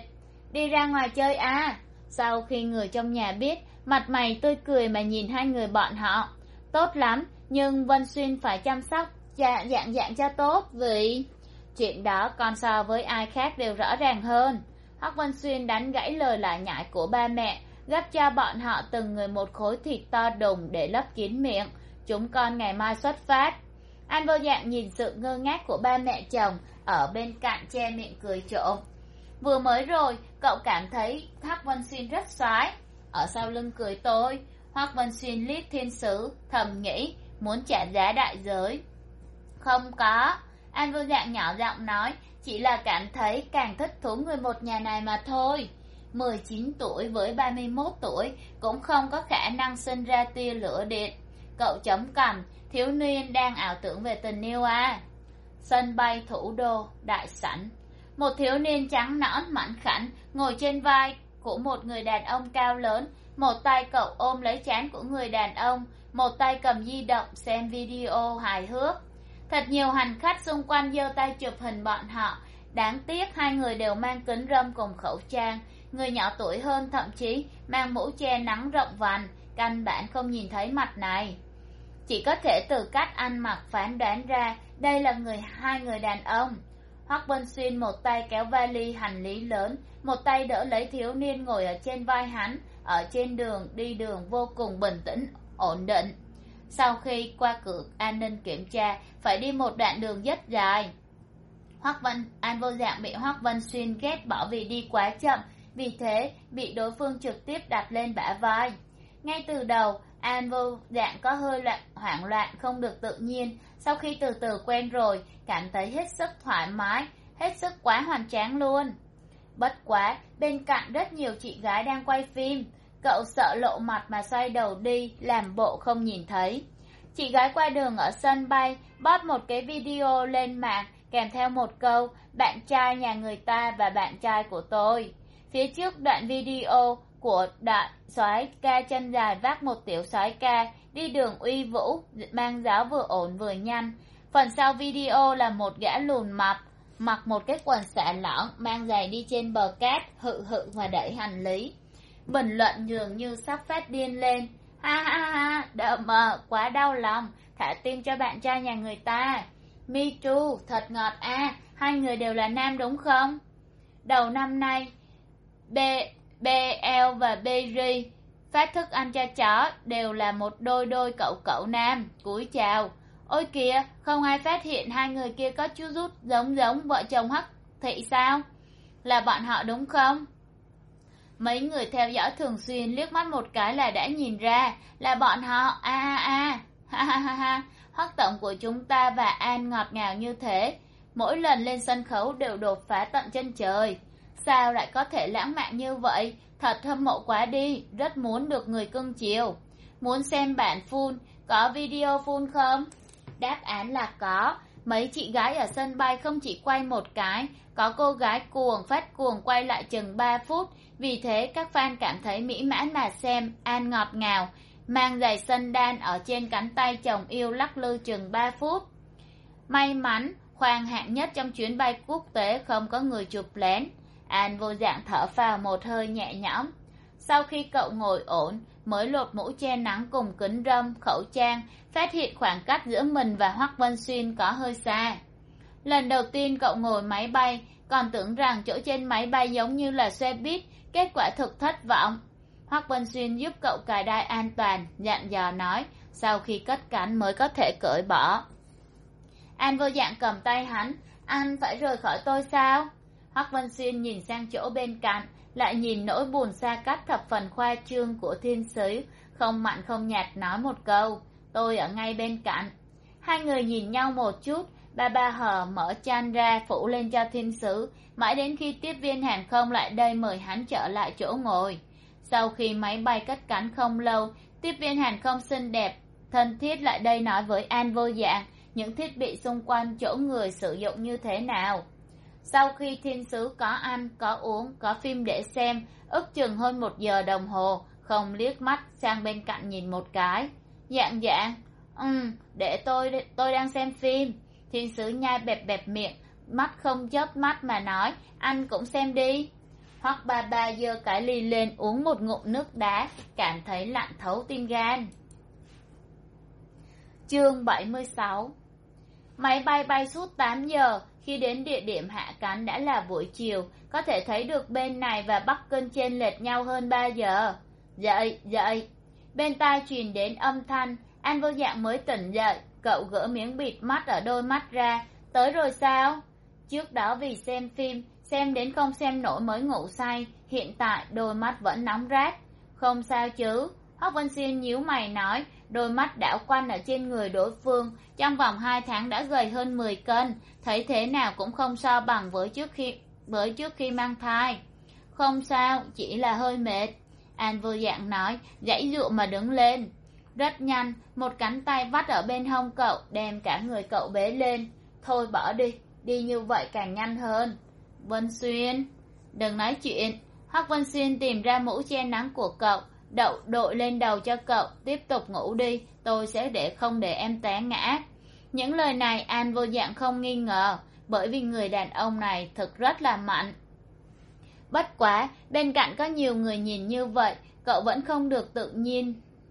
đi ra ngoài chơi à. Sau khi người trong nhà biết, mặt mày tươi cười mà nhìn hai người bọn họ. Tốt lắm, nhưng Vân Xuyên phải chăm sóc dạ, dạng dạng cho tốt vì chuyện đó còn so với ai khác đều rõ ràng hơn. Hoắc Vân Xuyên đánh gãy lời lại nhải của ba mẹ, gấp cho bọn họ từng người một khối thịt to đùng để lấp kín miệng. Chúng con ngày mai xuất phát. An Vô Dạng nhìn sự ngơ ngác của ba mẹ chồng ở bên cạnh, che miệng cười trộm. Vừa mới rồi cậu cảm thấy Hoắc Vân Xuyên rất xoái. Ở sau lưng cười tôi. Hoắc Vân Xuyên liếc Thiên Sứ, thầm nghĩ muốn trả giá đại giới. Không có, An Vô Dạng nhỏ giọng nói, chỉ là cảm thấy càng thích thú người một nhà này mà thôi. Mười chín tuổi với ba mươi mốt tuổi cũng không có khả năng sinh ra tia lửa điện. Cậu chống cằm, thiếu niên đang ảo tưởng về tình yêu à. Sân bay thủ đô, đại sảnh. Một thiếu niên trắng nõn mảnh khảnh ngồi trên vai của một người đàn ông cao lớn. Một tay cậu ôm lấy trán của người đàn ông, một tay cầm di động xem video hài hước. Thật nhiều hành khách xung quanh giơ tay chụp hình bọn họ. Đáng tiếc hai người đều mang kính râm cùng khẩu trang. Người nhỏ tuổi hơn thậm chí mang mũ che nắng rộng vành, căn bản không nhìn thấy mặt này. Chỉ có thể từ cách ăn mặc phán đoán ra đây là người hai người đàn ông. Hoắc Vân Xuyên một tay kéo vali hành lý lớn, một tay đỡ lấy thiếu niên ngồi ở trên vai hắn. Ở trên đường đi đường vô cùng bình tĩnh, ổn định. Sau khi qua cửa an ninh kiểm tra, phải đi một đoạn đường rất dài. Hoắc Vân An Vô Dạng bị Hoắc Vân Xuyên ghét bỏ vì đi quá chậm, vì thế bị đối phương trực tiếp đặt lên bả vai. Ngay từ đầu, An Vô Dạng có hơi loạn, hoảng loạn, không được tự nhiên. Sau khi từ từ quen rồi, cảm thấy hết sức thoải mái, hết sức quá hoành tráng luôn. Bất quá, bên cạnh rất nhiều chị gái đang quay phim. Cậu sợ lộ mặt mà xoay đầu đi, làm bộ không nhìn thấy. Chị gái qua đường ở sân bay post một cái video lên mạng, kèm theo một câu bạn trai nhà người ta và bạn trai của tôi. Phía trước đoạn video của đại soái ca chân dài vác một tiểu soái ca đi đường uy vũ, mang giáo vừa ổn vừa nhanh. Phần sau video là một gã lùn mập mặc một cái quần xả lõng, mang giày đi trên bờ cát, hự hự và đẩy hành lý. Bình luận dường như sắp phát điên lên. Ha ha ha, đỡ mờ, quá đau lòng, thả tim cho bạn trai nhà người ta. Me too, thật ngọt à, hai người đều là nam đúng không? Đầu năm nay, B, BL và BG phát thức ăn cho chó đều là một đôi đôi cậu cậu nam. Cúi chào. Ôi kìa, không ai phát hiện hai người kia có chút rút giống giống vợ chồng Hắc Thị sao? Là bọn họ đúng không? Mấy người theo dõi thường xuyên liếc mắt một cái là đã nhìn ra là bọn họ. A a a, ha ha ha ha, Hoắc tổng của chúng ta và An ngọt ngào như thế, mỗi lần lên sân khấu đều đột phá tận chân trời. Sao lại có thể lãng mạn như vậy? Thật hâm mộ quá đi, rất muốn được người cưng chiều. Muốn xem bản full, có video full không? Đáp án là có. Mấy chị gái ở sân bay không chỉ quay một cái, có cô gái cuồng phát cuồng quay lại chừng ba phút. Vì thế các fan cảm thấy mỹ mãn mà xem An ngọt ngào, mang giày sân đan ở trên cánh tay chồng yêu lắc lư chừng ba phút. May mắn, khoang hạng nhất trong chuyến bay quốc tế không có người chụp lén. An Vô Dạng thở phào một hơi nhẹ nhõm. Sau khi cậu ngồi ổn, mới lột mũ che nắng cùng kính râm, khẩu trang, phát hiện khoảng cách giữa mình và Hoắc Vân Xuyên có hơi xa. Lần đầu tiên cậu ngồi máy bay, còn tưởng rằng chỗ trên máy bay giống như là xe buýt, kết quả thực thất vọng. Hoắc Vân Xuyên giúp cậu cài đai an toàn, dặn dò nói, sau khi cất cánh mới có thể cởi bỏ. An Vô Dạng cầm tay hắn, anh phải rời khỏi tôi sao? Hoắc Vân Xuyên nhìn sang chỗ bên cạnh, lại nhìn nỗi buồn xa cách thập phần khoa trương của Thiên Sứ, không mặn không nhạt nói một câu, tôi ở ngay bên cạnh. Hai người nhìn nhau một chút, ba ba hờ mở chăn ra phủ lên cho Thiên Sứ, mãi đến khi tiếp viên hàng không lại đây mời hắn trở lại chỗ ngồi. Sau khi máy bay cất cánh không lâu, tiếp viên hàng không xinh đẹp thân thiết lại đây nói với An Vô Dạng những thiết bị xung quanh chỗ người sử dụng như thế nào. Sau khi Thiên Sứ có ăn, có uống, có phim để xem, ước chừng hơn một giờ đồng hồ, không liếc mắt sang bên cạnh nhìn một cái. Dạng dạng, ừm, để tôi, tôi đang xem phim. Thiên Sứ nhai bẹp bẹp miệng, mắt không chớp mắt mà nói, anh cũng xem đi. Hoắc ba ba giơ cái ly lên uống một ngụm nước đá, cảm thấy lạnh thấu tim gan. Chương bảy mươi sáu. Máy bay bay suốt tám giờ, khi đến địa điểm hạ cánh đã là buổi chiều, có thể thấy được bên này và Bắc Kinh chênh lệch nhau hơn ba giờ. Dậy, dậy. Bên tai truyền đến âm thanh, An Vô Dạng mới tỉnh dậy, cậu gỡ miếng bịt mắt ở đôi mắt ra. Tới rồi sao? Trước đó vì xem phim, xem đến không xem nổi mới ngủ say, hiện tại đôi mắt vẫn nóng rát. Không sao chứ? Hoắc Vân Xuyên nhíu mày nói, đôi mắt đảo quanh ở trên người đối phương, trong vòng hai tháng đã gầy hơn mười cân, thấy thế nào cũng không so bằng với trước khi với trước khi mang thai. Không sao, chỉ là hơi mệt. An Vô Dạng nói, giãy dụa mà đứng lên. Rất nhanh, một cánh tay vắt ở bên hông cậu, đem cả người cậu bế lên. Thôi bỏ đi, đi như vậy càng nhanh hơn. Vân Xuyên, đừng nói chuyện. Hoắc Vân Xuyên tìm ra mũ che nắng của cậu, đậu đội lên đầu cho cậu, tiếp tục ngủ đi, tôi sẽ để không để em té ngã. Những lời này An Vô Dạng không nghi ngờ, bởi vì người đàn ông này thực rất là mạnh. Bất quá, bên cạnh có nhiều người nhìn như vậy, cậu vẫn không được tự nhiên.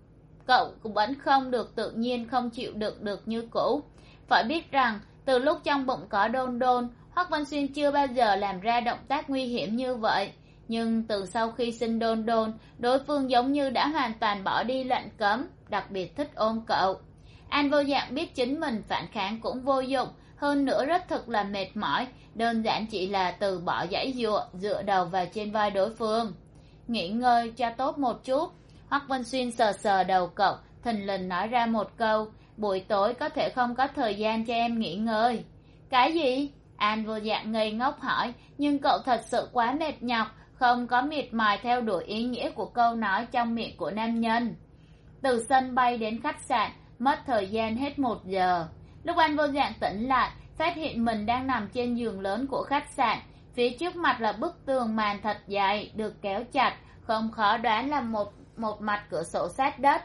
Cậu cũng vẫn không được tự nhiên, không chịu đựng được như cũ. Phải biết rằng, từ lúc trong bụng có đôn đôn, Hoắc Vân Xuyên chưa bao giờ làm ra động tác nguy hiểm như vậy. Nhưng từ sau khi sinh đôn đôn, đối phương giống như đã hoàn toàn bỏ đi lệnh cấm, đặc biệt thích ôm cậu. An Vô Dạng biết chính mình phản kháng cũng vô dụng, hơn nữa rất thực là mệt mỏi, đơn giản chỉ là từ bỏ giãy giụa, dựa đầu vào trên vai đối phương. Nghỉ ngơi cho tốt một chút. Hoắc Vân Xuyên sờ sờ đầu cậu, thình lình nói ra một câu, buổi tối có thể không có thời gian cho em nghỉ ngơi. Cái gì? An Vô Dạng ngây ngốc hỏi, nhưng cậu thật sự quá mệt nhọc, không có miệt mài theo đuổi ý nghĩa của câu nói trong miệng của nam nhân. Từ sân bay đến khách sạn, mất thời gian hết một giờ. Lúc An Vô Dạng tỉnh lại, phát hiện mình đang nằm trên giường lớn của khách sạn. Phía trước mặt là bức tường màn thật dài, được kéo chặt, không khó đoán là một, một mặt cửa sổ sát đất.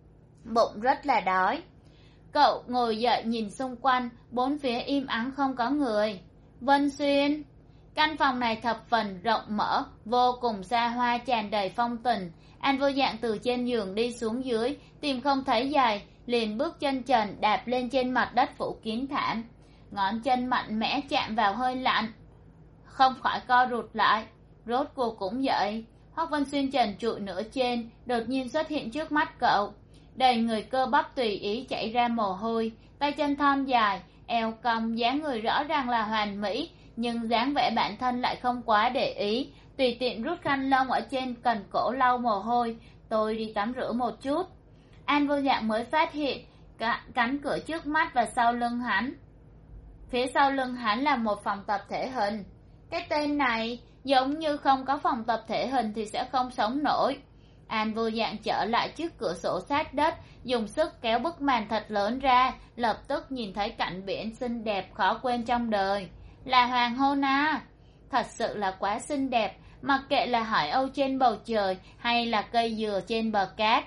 Bụng rất là đói. Cậu ngồi dậy nhìn xung quanh, bốn phía im ắng không có người. Vân Xuyên. Căn phòng này thập phần rộng mở, vô cùng xa hoa, tràn đầy phong tình. An Vô Dạng từ trên giường đi xuống dưới, tìm không thấy giày, liền bước chân trần đạp lên trên mặt đất phủ kín thảm. Ngón chân mạnh mẽ chạm vào hơi lạnh, không khỏi co rụt lại. Rốt cuộc cũng vậy. Hoắc Vân Xuyên trần trụi nửa trên, đột nhiên xuất hiện trước mắt cậu. Đầy người cơ bắp tùy ý chảy ra mồ hôi, tay chân thon dài, eo cong, dáng người rõ ràng là hoàn mỹ, nhưng dáng vẻ bản thân lại không quá để ý, tùy tiện rút khăn lông ở trên cần cổ lau mồ hôi. Tôi đi tắm rửa một chút. An Vô Dạng mới phát hiện cánh cửa trước mắt và sau lưng hắn. Phía sau lưng hắn là một phòng tập thể hình. Cái tên này giống như không có phòng tập thể hình thì sẽ không sống nổi. An Vô Dạng trở lại trước cửa sổ sát đất, dùng sức kéo bức màn thật lớn ra, lập tức nhìn thấy cảnh biển xinh đẹp khó quên trong đời. Là hoàng hôn à? Thật sự là quá xinh đẹp, mặc kệ là hải âu trên bầu trời hay là cây dừa trên bờ cát.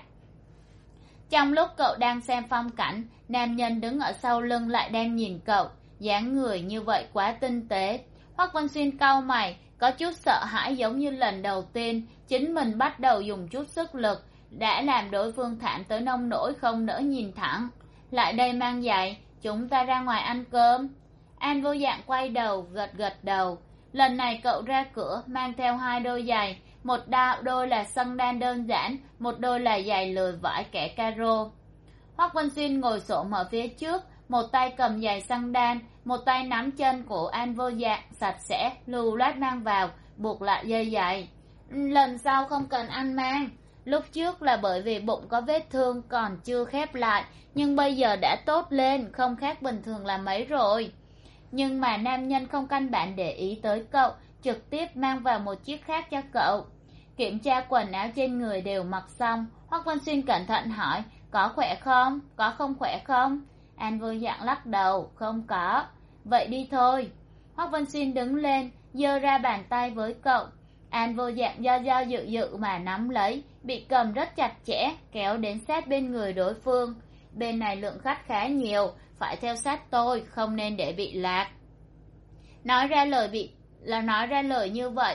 Trong lúc cậu đang xem phong cảnh, nam nhân đứng ở sau lưng lại đang nhìn cậu, dáng người như vậy quá tinh tế. Hoắc Vân Xuyên cau mày, có chút sợ hãi, giống như lần đầu tiên chính mình bắt đầu dùng chút sức lực đã làm đối phương thảm tới nông nỗi không nỡ nhìn thẳng. Lại đây mang giày, chúng ta ra ngoài ăn cơm. An Vô Dạng quay đầu gật gật đầu. Lần này cậu ra cửa mang theo hai đôi giày, một đôi là sandal đơn giản, một đôi là giày lười vải kẻ caro. Hoắc Vân Xuyên ngồi xổm ở phía trước, một tay cầm giày sandal, một tay nắm chân của An Vô Dạng sạch sẽ lưu loát mang vào, buộc lại dây giày. Lần sau không cần anh mang. Lúc trước là bởi vì bụng có vết thương còn chưa khép lại, nhưng bây giờ đã tốt lên, không khác bình thường là mấy rồi. Nhưng mà nam nhân không căn bản để ý tới cậu, trực tiếp mang vào một chiếc khác cho cậu. Kiểm tra quần áo trên người đều mặc xong, Hoắc Vân Xuyên cẩn thận hỏi, có khỏe không? Có không khỏe không? An Vô Dạng lắc đầu, không có. Vậy đi thôi. Hoắc Vân Xuyên đứng lên, giơ ra bàn tay với cậu. An Vô Dạng do do dự dự mà nắm lấy, bị cầm rất chặt chẽ, kéo đến sát bên người đối phương. Bên này lượng khách khá nhiều, phải theo sát tôi, không nên để bị lạc. Nói ra lời bị là nói ra lời như vậy,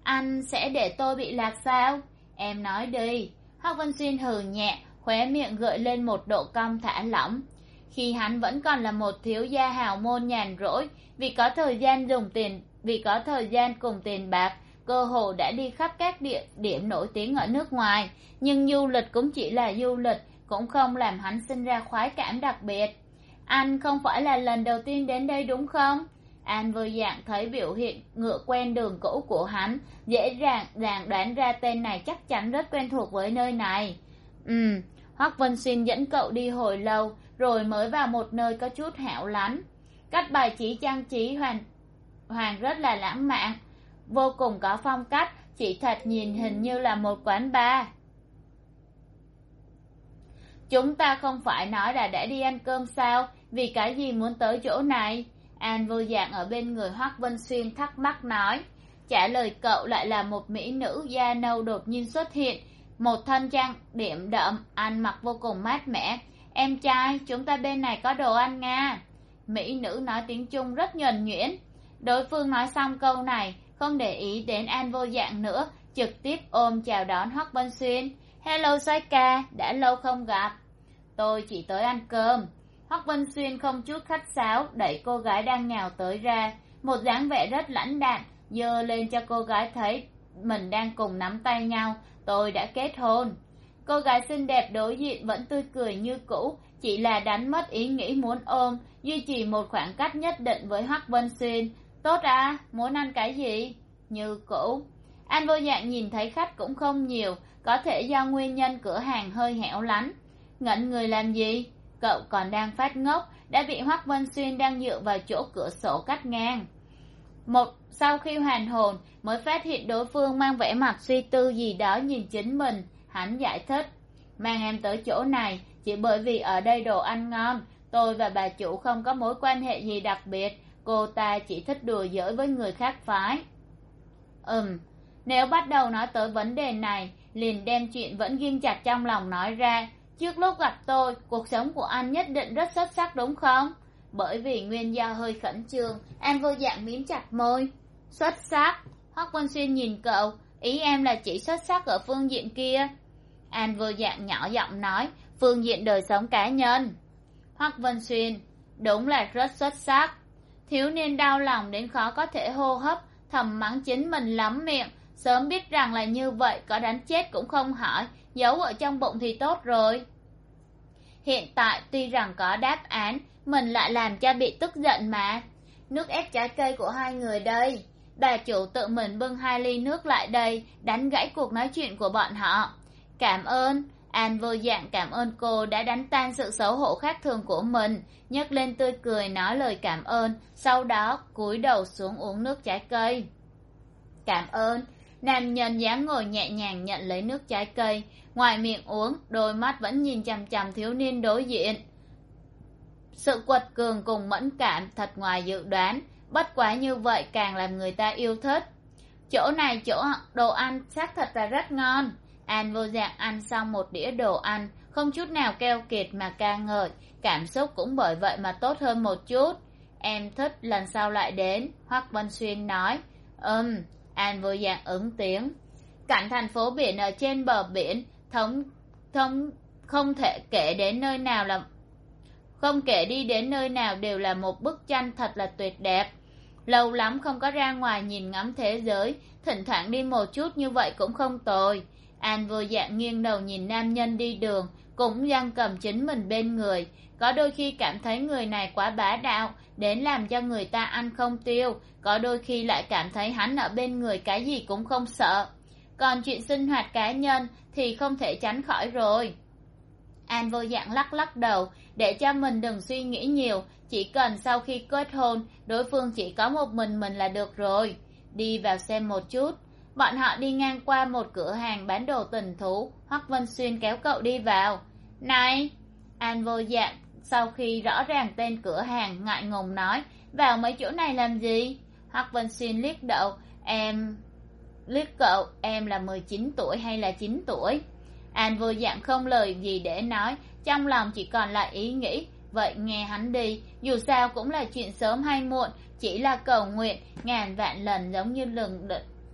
Anh sẽ để tôi bị lạc sao? Em nói đi. Hoắc Vân Xuyên hừ nhẹ, khóe miệng gợi lên một độ cong thả lỏng. Khi hắn vẫn còn là một thiếu gia hào môn nhàn rỗi, vì có thời gian dùng tiền, vì có thời gian cùng tiền bạc, cơ hồ đã đi khắp các địa điểm nổi tiếng ở nước ngoài, nhưng du lịch cũng chỉ là du lịch, cũng không làm hắn sinh ra khoái cảm đặc biệt. Anh không phải là lần đầu tiên đến đây đúng không? An Vô Dạng thấy biểu hiện ngựa quen đường cũ của hắn, dễ dàng dàng đoán ra tên này chắc chắn rất quen thuộc với nơi này. Ừm, Hoắc Vân Xuyên dẫn cậu đi hồi lâu, rồi mới vào một nơi có chút hẻo lánh. Cách bài trí trang trí hoàn hoàn rất là lãng mạn, vô cùng có phong cách, chỉ thật nhìn hình như là một quán bar. Chúng ta không phải nói là đã đi ăn cơm sao, vì cái gì muốn tới chỗ này? An Vô Dạng ở bên người Hoắc Vân Xuyên thắc mắc nói. Trả lời cậu lại là một mỹ nữ da nâu đột nhiên xuất hiện, một thân trang điểm đậm, ăn mặc vô cùng mát mẻ. Em trai, chúng ta bên này có đồ ăn nga. Mỹ nữ nói tiếng Trung rất nhuần nhuyễn. Đối phương nói xong câu này, không để ý đến An Vô Dạng nữa, trực tiếp ôm chào đón Hoắc Vân Xuyên. Hello soái ca, đã lâu không gặp. Tôi chỉ tới ăn cơm. Hoắc Vân Xuyên không chút khách sáo đẩy cô gái đang nhào tới ra, một dáng vẻ rất lãnh đạm, giơ lên cho cô gái thấy mình đang cùng nắm tay nhau. Tôi đã kết hôn. Cô gái xinh đẹp đối diện vẫn tươi cười như cũ, chỉ là đánh mất ý nghĩ muốn ôm, duy trì một khoảng cách nhất định với Hoắc Vân Xuyên. Tốt à, muốn ăn cái gì? Như cũ. An Vô Dạng nhìn thấy khách cũng không nhiều, có thể do nguyên nhân cửa hàng hơi hẻo lánh. Ngẩn người làm gì? Cậu còn đang phát ngốc, đã bị Hoắc Vân Xuyên đang dựa vào chỗ cửa sổ cắt ngang. Một sau khi hoàn hồn mới phát hiện đối phương mang vẻ mặt suy tư gì đó nhìn chính mình. Hắn giải thích, mang em tới chỗ này chỉ bởi vì ở đây đồ ăn ngon. Tôi và bà chủ không có mối quan hệ gì đặc biệt, cô ta chỉ thích đùa giỡn với người khác phái. Ừm, nếu bắt đầu nói tới vấn đề này, liền đem chuyện vẫn ghim chặt trong lòng nói ra. Trước lúc gặp tôi, cuộc sống của anh nhất định rất xuất sắc đúng không? Bởi vì nguyên do hơi khẩn trương, An Vô Dạng mím chặt môi. Xuất sắc? Hoắc Vân Xuyên nhìn cậu, ý em là chỉ xuất sắc ở phương diện kia. An Vô Dạng nhỏ giọng nói, phương diện đời sống cá nhân. Hoắc Vân Xuyên, đúng là rất xuất sắc. Thiếu niên đau lòng đến khó có thể hô hấp, thầm mắng chính mình lắm miệng. Sớm biết rằng là như vậy, có đánh chết cũng không hỏi, giấu ở trong bụng thì tốt rồi. Hiện tại tuy rằng có đáp án, mình lại làm cho bị tức giận mà. Nước ép trái cây của hai người đây. Bà chủ tự mình bưng hai ly nước lại đây, đánh gãy cuộc nói chuyện của bọn họ. Cảm ơn. An Vô Dạng cảm ơn cô đã đánh tan sự xấu hổ khác thường của mình, nhấc lên tươi cười nói lời cảm ơn, sau đó cúi đầu xuống uống nước trái cây. Cảm ơn. Nam nhân dáng ngồi nhẹ nhàng nhận lấy nước trái cây, ngoài miệng uống, đôi mắt vẫn nhìn chằm chằm thiếu niên đối diện. Sự quật cường cùng mẫn cảm thật ngoài dự đoán, bất quá như vậy càng làm người ta yêu thích. Chỗ này chỗ đồ ăn xác thật là rất ngon. An Vô Dạng ăn xong một đĩa đồ ăn, không chút nào keo kiệt mà ca ngợi, cảm xúc cũng bởi vậy mà tốt hơn một chút. Em thích lần sau lại đến, Hoắc Vân Xuyên nói. Ừm, An Vô Dạng ứng tiếng. Cảnh thành phố biển ở trên bờ biển, thống thống không thể kể đến nơi nào là không kể đi đến nơi nào đều là một bức tranh thật là tuyệt đẹp. Lâu lắm không có ra ngoài nhìn ngắm thế giới, thỉnh thoảng đi một chút như vậy cũng không tồi. An Vô Dạng nghiêng đầu nhìn nam nhân đi đường, cũng giăng cầm chính mình bên người. Có đôi khi cảm thấy người này quá bá đạo, đến làm cho người ta ăn không tiêu. Có đôi khi lại cảm thấy hắn ở bên người cái gì cũng không sợ. Còn chuyện sinh hoạt cá nhân thì không thể tránh khỏi rồi. An Vô Dạng lắc lắc đầu, để cho mình đừng suy nghĩ nhiều, chỉ cần sau khi kết hôn, đối phương chỉ có một mình mình là được rồi. Đi vào xem một chút. Bọn họ đi ngang qua một cửa hàng bán đồ tình thú, Hoắc Vân Xuyên kéo cậu đi vào. Này! An Vô Dạng sau khi rõ ràng tên cửa hàng ngại ngùng nói, vào mấy chỗ này làm gì? Hoắc Vân Xuyên liếc đậu, em... liếc cậu, em là mười chín tuổi hay là chín tuổi? An Vô Dạng không lời gì để nói, trong lòng chỉ còn lại ý nghĩ, vậy nghe hắn đi, dù sao cũng là chuyện sớm hay muộn, chỉ là cầu nguyện, ngàn vạn lần giống như lần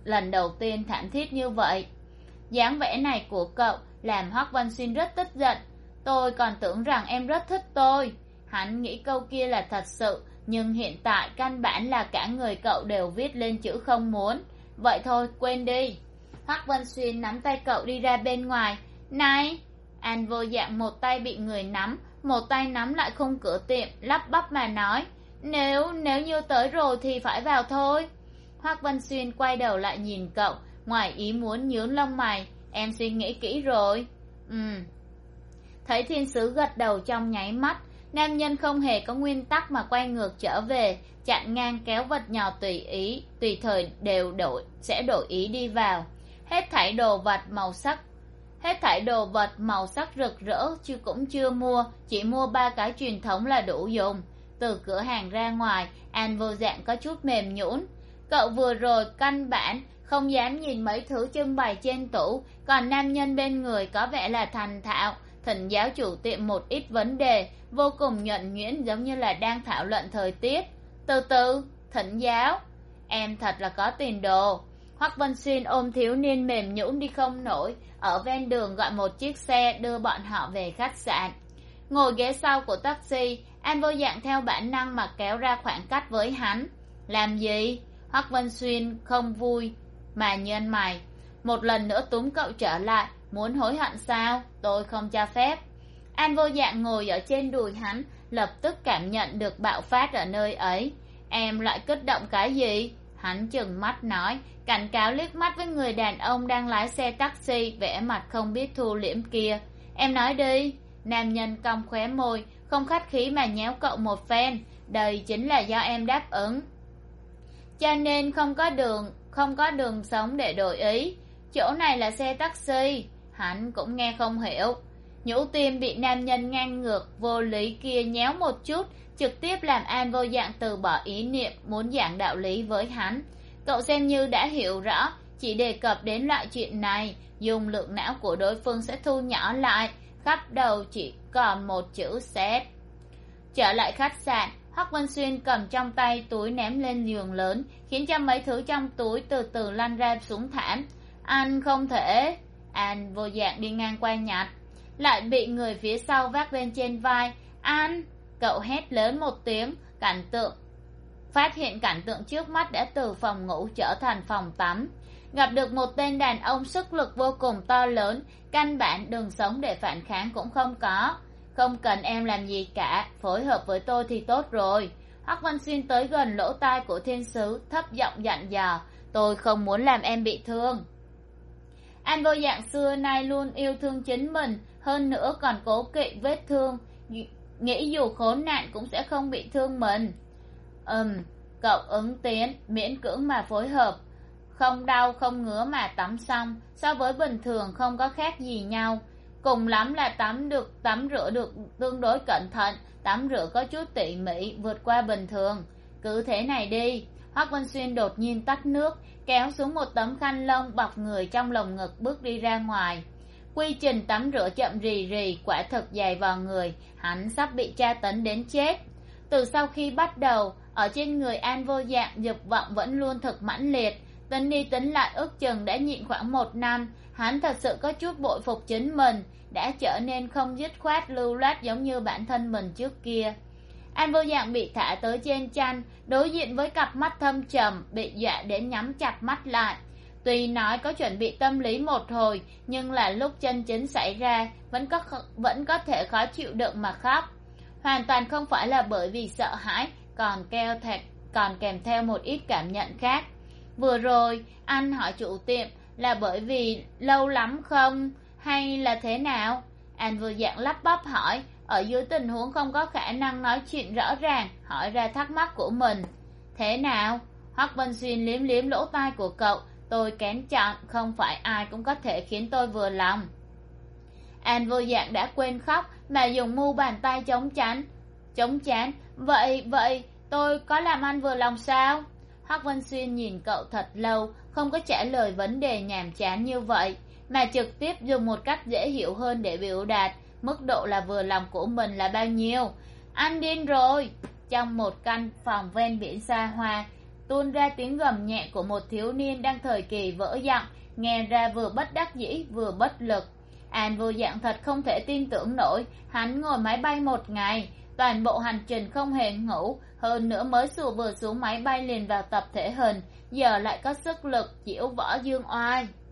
lần đầu tiên thảm thiết như vậy. Dáng vẻ này của cậu làm Hoắc Văn Xuyên rất tức giận. Tôi còn tưởng rằng em rất thích tôi. Hắn nghĩ câu kia là thật sự, nhưng hiện tại căn bản là cả người cậu đều viết lên chữ không muốn. Vậy thôi, quên đi. Hoắc Văn Xuyên nắm tay cậu đi ra bên ngoài. Này! An Vô Dạng một tay bị người nắm, một tay nắm lại khung cửa tiệm, lắp bắp mà nói. Nếu, nếu như tới rồi thì phải vào thôi. Hoắc Văn Xuyên quay đầu lại nhìn cậu, ngoài ý muốn nhướng lông mày. Em suy nghĩ kỹ rồi. Ừ. Thấy thiên sứ gật đầu trong nháy mắt. Nam nhân không hề có nguyên tắc mà quay ngược trở về, chặn ngang kéo vật nhỏ tùy ý, tùy thời đều đổi, sẽ đổi ý đi vào. Hết thảy đồ vật màu sắc Hết thảy đồ vật màu sắc rực rỡ chứ cũng chưa mua, chỉ mua ba cái truyền thống là đủ dùng. Từ cửa hàng ra ngoài, An Vô Dạng có chút mềm nhũn. Cậu vừa rồi căn bản không dám nhìn mấy thứ trưng bày trên tủ, còn nam nhân bên người có vẻ là thành thạo, thỉnh giáo chủ tiệm một ít vấn đề, vô cùng nhuần nhuyễn giống như là đang thảo luận thời tiết. Từ từ, thỉnh giáo. Em thật là có tiền đồ. Hoắc Văn Xuyên ôm thiếu niên mềm nhũn đi không nổi, ở ven đường gọi một chiếc xe đưa bọn họ về khách sạn. Ngồi ghế sau của taxi, An Vô Dạng theo bản năng mà kéo ra khoảng cách với hắn. Làm gì? Hoắc Văn Xuyên không vui mà nhơn mày. Một lần nữa túm cậu trở lại. Muốn hối hận sao? Tôi không cho phép. An Vô Dạng ngồi ở trên đùi hắn, lập tức cảm nhận được bạo phát ở nơi ấy. Em lại kích động cái gì? Hắn trừng mắt nói, cảnh cáo liếc mắt với người đàn ông đang lái xe taxi, vẻ mặt không biết thu liễm kia. Em nói đi. Nam nhân cong khóe môi, không khách khí mà nhéo cậu một phen. Đây chính là do em đáp ứng, cho nên không có đường không có đường sống để đổi ý. Chỗ này là xe taxi. Hắn cũng nghe không hiểu. Nhũ tim bị nam nhân ngang ngược vô lý kia nhéo một chút, trực tiếp làm An Vô Dạng từ bỏ ý niệm muốn giảng đạo lý với hắn. Cậu xem như đã hiểu rõ, chỉ đề cập đến loại chuyện này, dùng lượng não của đối phương sẽ thu nhỏ lại, khắp đầu chỉ còn một chữ xét. Trở lại khách sạn, Hoắc Văn Xuyên cầm trong tay túi ném lên giường lớn, khiến cho mấy thứ trong túi từ từ lăn ra xuống thảm. Anh không thể. An Vô Dạng đi ngang qua nhặt, lại bị người phía sau vác lên trên vai. An! Cậu hét lớn một tiếng, cảnh tượng phát hiện cảnh tượng trước mắt đã từ phòng ngủ trở thành phòng tắm. Gặp được một tên đàn ông sức lực vô cùng to lớn, căn bản đường sống để phản kháng cũng không có. Không cần em làm gì cả, phối hợp với tôi thì tốt rồi. Hoắc Văn Xuyên tới gần lỗ tai của thiên sứ, thấp giọng dặn dò. Tôi không muốn làm em bị thương. An Vô Dạng xưa nay luôn yêu thương chính mình, hơn nữa còn cố kỵ vết thương, nghĩ dù khốn nạn cũng sẽ không bị thương mình. Ừm, cậu ứng tiếng, miễn cưỡng mà phối hợp. Không đau không ngứa mà tắm xong, so với bình thường không có khác gì nhau. Cùng lắm là tắm được tắm rửa được tương đối cẩn thận, tắm rửa có chút tỉ mỉ, vượt qua bình thường. Cứ thế này đi. Hoắc Văn Xuyên đột nhiên tắt nước, kéo xuống một tấm khăn lông bọc người trong lồng ngực, bước đi ra ngoài. Quy trình tắm rửa chậm rì rì, quả thực dài vào người, hắn sắp bị tra tấn đến chết. Từ sau khi bắt đầu, ở trên người An Vô Dạng dục vọng vẫn luôn thực mãnh liệt, tính đi tính lại ước chừng đã nhịn khoảng một năm. Hắn thật sự có chút bội phục chính mình, đã trở nên không dứt khoát lưu loát giống như bản thân mình trước kia. An Vô Dạng bị thả tới trên chăn, đối diện với cặp mắt thâm trầm, bị dọa đến nhắm chặt mắt lại. Tuy nói có chuẩn bị tâm lý một hồi, nhưng là lúc chân chính xảy ra, vẫn có vẫn có thể khó chịu đựng mà khóc. Hoàn toàn không phải là bởi vì sợ hãi, còn keo thẹt, còn kèm theo một ít cảm nhận khác. Vừa rồi, anh hỏi chủ tiệm là bởi vì lâu lắm không, hay là thế nào? Anh vừa dạng lắp bắp hỏi, ở dưới tình huống không có khả năng nói chuyện rõ ràng, hỏi ra thắc mắc của mình. Thế nào? Hoắc Văn Xuyên liếm liếm lỗ tai của cậu. Tôi kén chọn, không phải ai cũng có thể khiến tôi vừa lòng. An Vô Dạng đã quên khóc mà dùng mu bàn tay chống chắn chống chán. Vậy, vậy, tôi có làm anh vừa lòng sao? Hoắc Văn Xuyên nhìn cậu thật lâu, không có trả lời vấn đề nhàm chán như vậy, mà trực tiếp dùng một cách dễ hiểu hơn để biểu đạt mức độ là vừa lòng của mình là bao nhiêu. Anh điên rồi. Trong một căn phòng ven biển xa hoa, tuôn ra tiếng gầm nhẹ của một thiếu niên đang thời kỳ vỡ dặn, nghe ra vừa bất đắc dĩ vừa bất lực. An vô dạng thật không thể tin tưởng nổi, hắn ngồi máy bay một ngày, toàn bộ hành trình không hề ngủ, hơn nữa mới sù vừa xuống máy bay liền vào tập thể hình, giờ lại có sức lực diễu võ dương oai.